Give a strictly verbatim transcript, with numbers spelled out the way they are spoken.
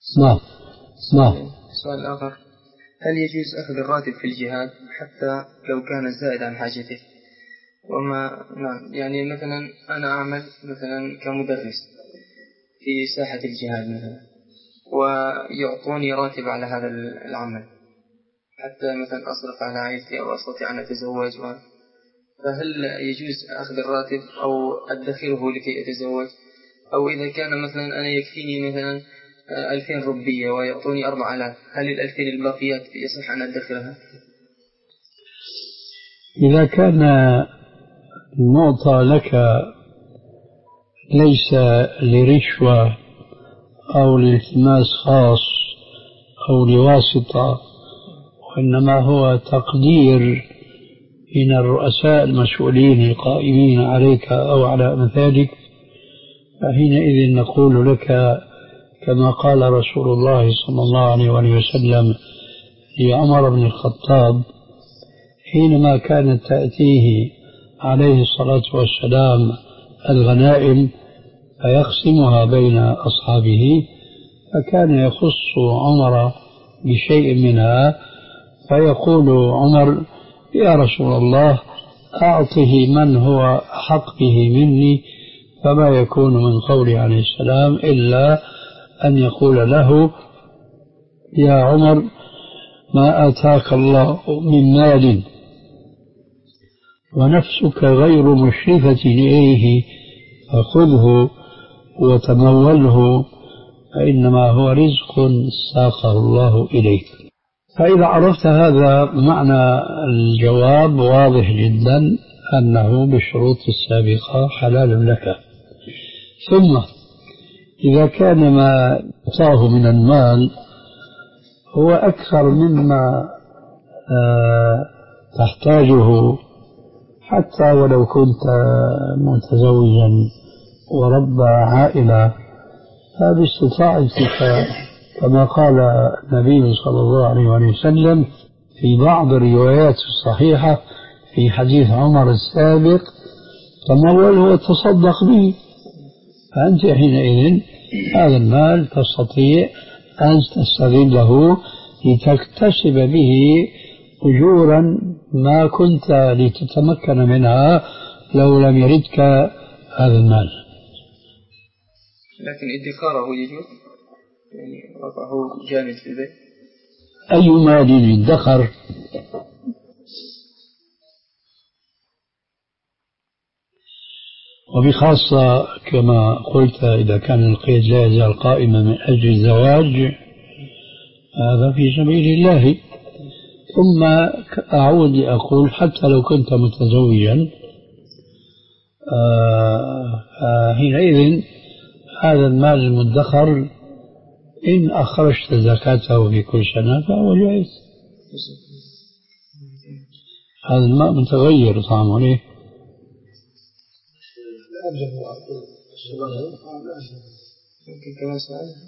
نعم نعم. سؤال آخر: هل يجوز أخذ الراتب في الجهاد حتى لو كان زائد عن حاجته؟ وما نعم يعني مثلا أنا أعمل مثلا كمدرس في ساحة الجهاد مثلا، ويعطوني راتب على هذا العمل حتى مثلا أصرف على عائلتي أو أستطيع أن أتزوج، فهل يجوز أخذ الراتب أو أدخره لكي أتزوج؟ أو إذا كان مثلا أنا يكفيني مثلا ألفين ربية ويعطوني أربع آلاف، هل الألفين الباقيات يصح أن أدخرها؟ إذا كان المعطى لك ليس لرشوة أو لالتماس خاص أو لواسطة، وإنما هو تقدير من الرؤساء المسؤولين القائمين عليك أو على أمثالك، فحينئذ نقول لك كما قال رسول الله صلى الله عليه وسلم لعمر بن الخطاب حينما كانت تأتيه عليه الصلاة والسلام الغنائم فيقسمها بين أصحابه، فكان يخص عمر بشيء منها، فيقول عمر: يا رسول الله أعطه من هو أحق به مني، فما يكون من قوله عليه السلام إلا أن يقول له: يا عمر ما آتاك الله من مال ونفسك غير مشرفة إليه فخذه وتموله، فإنما هو رزق ساقه الله إليك. فإذا عرفت هذا معنى الجواب واضح جدا أنه بالشروط السابقة حلال لك. ثم إذا كان ما أعطاه من المال هو أكثر مما آه تحتاجه، حتى ولو كنت متزوجا ورب عائلة، فباستطاعتك كما قال النبي صلى الله عليه وسلم في بعض الروايات الصحيحة في حديث عمر السابق: تموله وتصدق به. فأنت حينئذ هذا المال تستطيع أن تستغله لتكتسب به أجورا ما كنت لتتمكن منها لو لم يردك هذا المال. لكن ادخاره يجوز، يعني وضعه جامد في البيت. أي مال يدخر؟ وبخاصة كما قلت إذا كان القيد لا يزال قائما من أجل الزواج، هذا في سبيل الله. ثم أعود أقول حتى لو كنت متزوجا آه حينئذ هذا المال المدخر إن أخرجت زكاته في كل سنة فهو جائز. هذا الماء متغير طعمه ليه؟ ممكن كمان سؤال؟